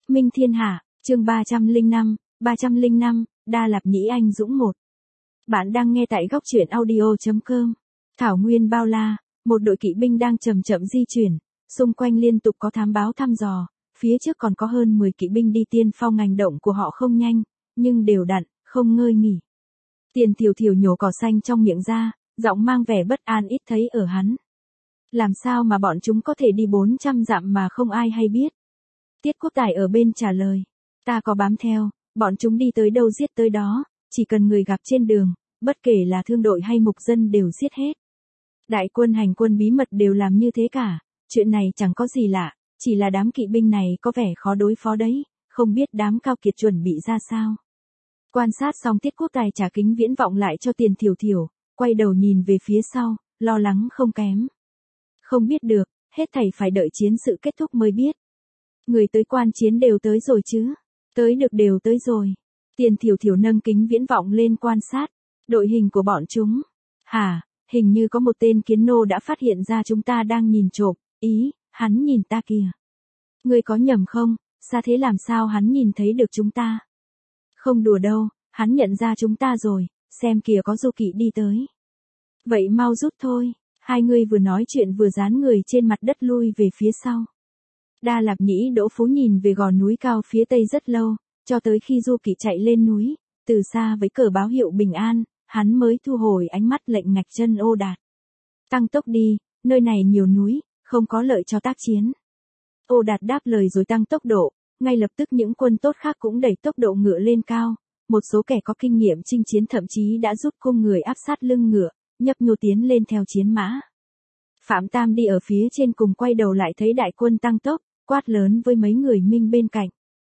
Minh Thiên Hạ, chương 305, Đa Lạp Nhĩ Anh Dũng 1. Bạn đang nghe tại góc truyện audio.com. Thảo nguyên bao la, một đội kỵ binh đang chậm chậm di chuyển, xung quanh liên tục có thám báo thăm dò, phía trước còn có hơn 10 kỵ binh đi tiên phong, hành động của họ không nhanh, nhưng đều đặn, không ngơi nghỉ. Tiền Thiểu Thiểu nhổ cỏ xanh trong miệng ra, giọng mang vẻ bất an ít thấy ở hắn. Làm sao mà bọn chúng có thể đi 400 dặm mà không ai hay biết? Tiết Quốc Tài ở bên trả lời. Ta có bám theo, bọn chúng đi tới đâu giết tới đó, chỉ cần người gặp trên đường, bất kể là thương đội hay mục dân đều giết hết. Đại quân hành quân bí mật đều làm như thế cả, chuyện này chẳng có gì lạ, chỉ là đám kỵ binh này có vẻ khó đối phó đấy, không biết đám Cao Kiệt chuẩn bị ra sao. Quan sát xong Tiết Quốc Tài trả kính viễn vọng lại cho Tiền Thiểu Thiểu, quay đầu nhìn về phía sau, lo lắng không kém. Không biết được, hết thảy phải đợi chiến sự kết thúc mới biết. Người tới quan chiến đều tới rồi chứ? Tới được đều tới rồi. Tiền Thiểu Thiểu nâng kính viễn vọng lên quan sát. Đội hình của bọn chúng. Hả, hình như có một tên kiến nô đã phát hiện ra chúng ta đang nhìn trộm. Ý, hắn nhìn ta kìa. Ngươi có nhầm không, xa thế làm sao hắn nhìn thấy được chúng ta? Không đùa đâu, hắn nhận ra chúng ta rồi, xem kìa có du kỵ đi tới. Vậy mau rút thôi. Hai người vừa nói chuyện vừa dán người trên mặt đất lui về phía sau. Đa Lạp Nhĩ Đỗ Phú nhìn về gò núi cao phía tây rất lâu, cho tới khi du kỵ chạy lên núi, từ xa với cờ báo hiệu bình an, hắn mới thu hồi ánh mắt lệnh ngạch chân Ô Đạt. Tăng tốc đi, nơi này nhiều núi, không có lợi cho tác chiến. Ô Đạt đáp lời rồi tăng tốc độ, ngay lập tức những quân tốt khác cũng đẩy tốc độ ngựa lên cao, một số kẻ có kinh nghiệm chinh chiến thậm chí đã rút cung người áp sát lưng ngựa, nhấp nhô tiến lên theo chiến mã. Phạm Tam đi ở phía trên cùng quay đầu lại thấy đại quân tăng tốc, quát lớn với mấy người Minh bên cạnh.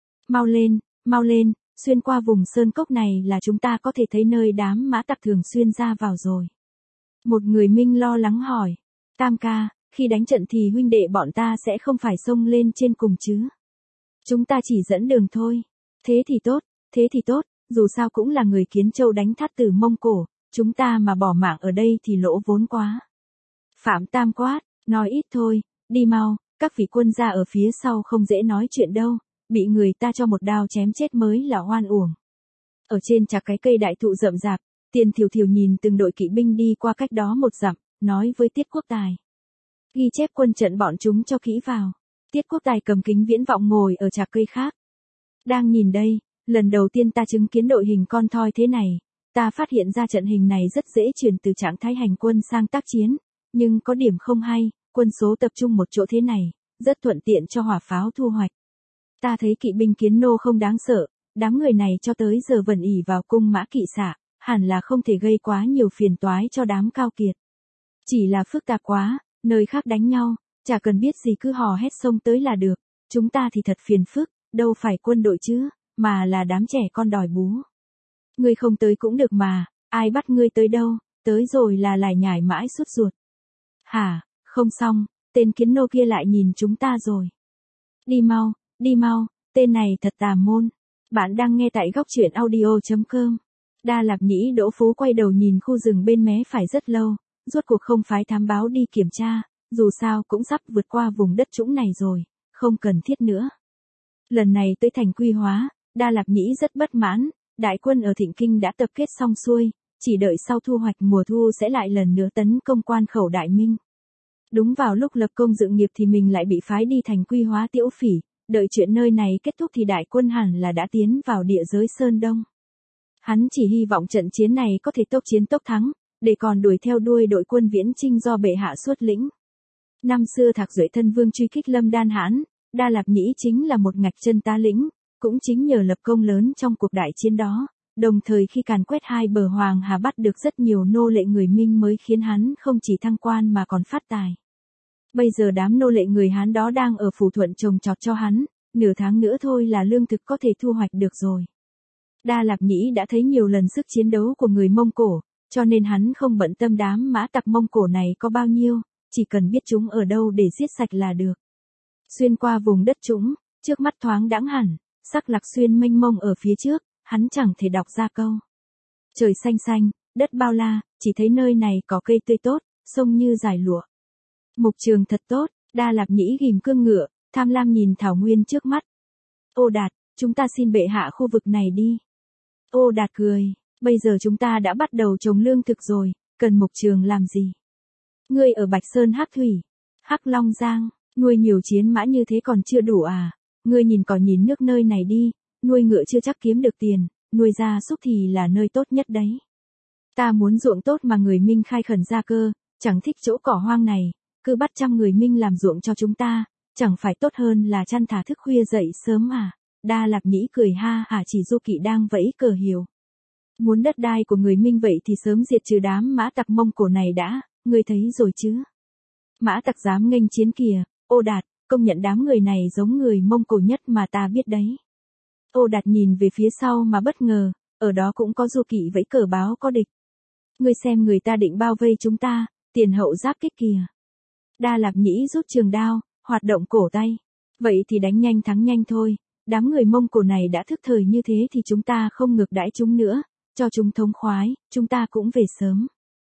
Mau lên, xuyên qua vùng sơn cốc này là chúng ta có thể thấy nơi đám mã tặc thường xuyên ra vào rồi. Một người Minh lo lắng hỏi. Tam ca, khi đánh trận thì huynh đệ bọn ta sẽ không phải xông lên trên cùng chứ? Chúng ta chỉ dẫn đường thôi. Thế thì tốt, dù sao cũng là người Kiến Châu đánh Thát Tử Mông Cổ, chúng ta mà bỏ mạng ở đây thì lỗ vốn quá. Phạm Tam quát, nói ít thôi, đi mau, các vị quân gia ở phía sau không dễ nói chuyện đâu, bị người ta cho một đao chém chết mới là oan uổng. Ở trên chạc cái cây đại thụ rậm rạp, Tiền Thiểu Thiểu nhìn từng đội kỵ binh đi qua cách đó một dặm, nói với Tiết Quốc Tài. Ghi chép quân trận bọn chúng cho kỹ vào. Tiết Quốc Tài cầm kính viễn vọng ngồi ở chạc cây khác. Đang nhìn đây, lần đầu tiên ta chứng kiến đội hình con thoi thế này, ta phát hiện ra trận hình này rất dễ chuyển từ trạng thái hành quân sang tác chiến, nhưng có điểm không hay, quân số tập trung một chỗ thế này, rất thuận tiện cho hỏa pháo thu hoạch. Ta thấy kỵ binh Kiến nô không đáng sợ, đám người này cho tới giờ vẫn ỷ vào cung mã kỵ xạ, hẳn là không thể gây quá nhiều phiền toái cho đám Cao Kiệt. Chỉ là phức tạp quá, nơi khác đánh nhau, chả cần biết gì cứ hò hét xông tới là được, chúng ta thì thật phiền phức, đâu phải quân đội chứ, mà là đám trẻ con đòi bú. Ngươi không tới cũng được mà, ai bắt ngươi tới đâu, tới rồi là lải nhải mãi sút ruột. Hả, không xong, tên Kiến nô kia lại nhìn chúng ta rồi. Đi mau, tên này thật tà môn. Bạn đang nghe tại góc truyện audio.com. Đa Lạp Nhĩ Đỗ Phú quay đầu nhìn khu rừng bên mé phải rất lâu, rốt cuộc không phái thám báo đi kiểm tra, dù sao cũng sắp vượt qua vùng đất trũng này rồi, không cần thiết nữa. Lần này tới thành Quy Hóa, Đa Lạp Nhĩ rất bất mãn, đại quân ở Thịnh Kinh đã tập kết xong xuôi, chỉ đợi sau thu hoạch mùa thu sẽ lại lần nữa tấn công quan khẩu Đại Minh. Đúng vào lúc lập công dựng nghiệp thì mình lại bị phái đi thành Quy Hóa Tiễu Phỉ, đợi chuyện nơi này kết thúc thì đại quân hẳn là đã tiến vào địa giới Sơn Đông. Hắn chỉ hy vọng trận chiến này có thể tốc chiến tốc thắng, để còn đuổi theo đuôi đội quân Viễn Chinh do bệ hạ xuất lĩnh. Năm xưa Thạc Duệ thân vương truy kích Lâm Đan Hãn, Đa Lạp Nhĩ chính là một ngạch chân tá lĩnh, cũng chính nhờ lập công lớn trong cuộc đại chiến đó, đồng thời khi càn quét hai bờ Hoàng Hà bắt được rất nhiều nô lệ người Minh mới khiến hắn không chỉ thăng quan mà còn phát tài. Bây giờ đám nô lệ người Hán đó đang ở phủ thuận trồng trọt cho hắn, nửa tháng nữa thôi là lương thực có thể thu hoạch được rồi. Đa Lạp Nhĩ đã thấy nhiều lần sức chiến đấu của người Mông Cổ, cho nên hắn không bận tâm đám mã tặc Mông Cổ này có bao nhiêu, chỉ cần biết chúng ở đâu để giết sạch là được. Xuyên qua vùng đất trũng, trước mắt thoáng đãng hẳn, sắc Lạc Xuyên mênh mông ở phía trước, hắn chẳng thể đọc ra câu. Trời xanh xanh, đất bao la, chỉ thấy nơi này có cây tươi tốt, sông như dải lụa. Mục trường thật tốt, Đa Lạp Nhĩ ghim cương ngựa, tham lam nhìn thảo nguyên trước mắt. Ô Đạt, chúng ta xin bệ hạ khu vực này đi. Ô Đạt cười, bây giờ chúng ta đã bắt đầu trồng lương thực rồi, cần mục trường làm gì? Ngươi ở Bạch Sơn Hắc Thủy, Hắc Long Giang, nuôi nhiều chiến mã như thế còn chưa đủ à? Ngươi nhìn cỏ nhìn nước nơi này đi, nuôi ngựa chưa chắc kiếm được tiền, nuôi gia súc thì là nơi tốt nhất đấy. Ta muốn ruộng tốt mà người Minh khai khẩn ra cơ, chẳng thích chỗ cỏ hoang này, cứ bắt 100 người Minh làm ruộng cho chúng ta, chẳng phải tốt hơn là chăn thả thức khuya dậy sớm à? Đa Lạp Nhĩ cười ha hả chỉ Du Kỵ đang vẫy cờ hiểu. Muốn đất đai của người Minh vậy thì sớm diệt trừ đám mã tặc Mông Cổ này đã, ngươi thấy rồi chứ? Mã tặc dám nghênh chiến kìa, Ô Đạt, công nhận đám người này giống người Mông Cổ nhất mà ta biết đấy. Ô Đạt nhìn về phía sau mà bất ngờ, ở đó cũng có Du Kỵ vẫy cờ báo có địch. Ngươi xem người ta định bao vây chúng ta, tiền hậu giáp kích kìa. Đa Lạp Nhĩ rút trường đao, hoạt động cổ tay. Vậy thì đánh nhanh thắng nhanh thôi, đám người Mông Cổ này đã thức thời như thế thì chúng ta không ngược đãi chúng nữa, cho chúng thống khoái, chúng ta cũng về sớm.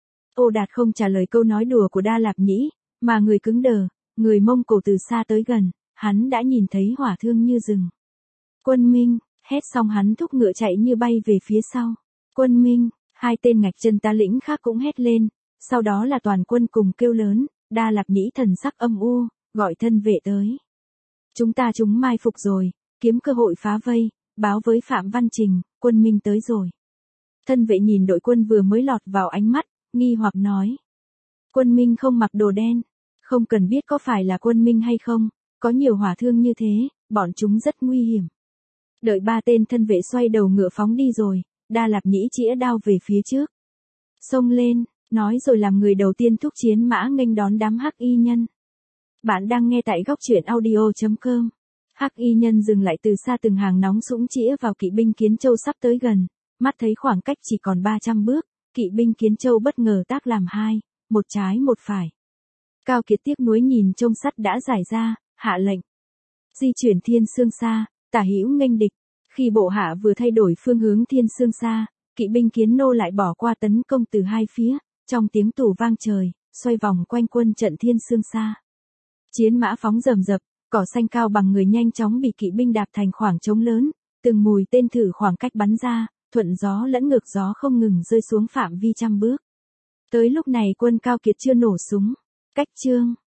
Ô Đạt không trả lời câu nói đùa của Đa Lạp Nhĩ, mà người cứng đờ, người Mông Cổ từ xa tới gần, hắn đã nhìn thấy hỏa thương như rừng. Quân Minh, hét xong hắn thúc ngựa chạy như bay về phía sau. Quân Minh, hai tên ngạch chân tá lĩnh khác cũng hét lên, sau đó là toàn quân cùng kêu lớn, Đa Lạp Nhĩ thần sắc âm u, gọi thân vệ tới. Chúng mai phục rồi, kiếm cơ hội phá vây, báo với Phạm Văn Trình, quân Minh tới rồi. Thân vệ nhìn đội quân vừa mới lọt vào ánh mắt, nghi hoặc nói. Quân Minh không mặc đồ đen, không cần biết có phải là quân Minh hay không, có nhiều hỏa thương như thế, bọn chúng rất nguy hiểm. Đợi 3 tên thân vệ xoay đầu ngựa phóng đi rồi, Đa Lạp Nhĩ chĩa đao về phía trước. Xông lên, nói rồi làm người đầu tiên thúc chiến mã nghênh đón đám Hắc Y nhân. Bạn đang nghe tại góc truyện audio.com. Hắc Y nhân dừng lại từ xa từng hàng nóng súng chĩa vào kỵ binh Kiến Châu sắp tới gần, mắt thấy khoảng cách chỉ còn 300 bước, kỵ binh Kiến Châu bất ngờ tác làm hai, một trái một phải. Cao Kiệt tiếc nuối nhìn trông sắt đã giải ra, hạ lệnh. Di chuyển Thiên Sương Sa, tả hữu nghênh địch. Khi bộ hạ vừa thay đổi phương hướng Thiên Sương Sa, kỵ binh Kiến Nô lại bỏ qua tấn công từ hai phía, trong tiếng tù vang trời, xoay vòng quanh quân trận Thiên Sương Sa. Chiến mã phóng rầm rập, cỏ xanh cao bằng người nhanh chóng bị kỵ binh đạp thành khoảng trống lớn, từng mùi tên thử khoảng cách bắn ra, thuận gió lẫn ngược gió không ngừng rơi xuống phạm vi 100 bước. Tới lúc này quân Cao Kiệt chưa nổ súng. Cách chương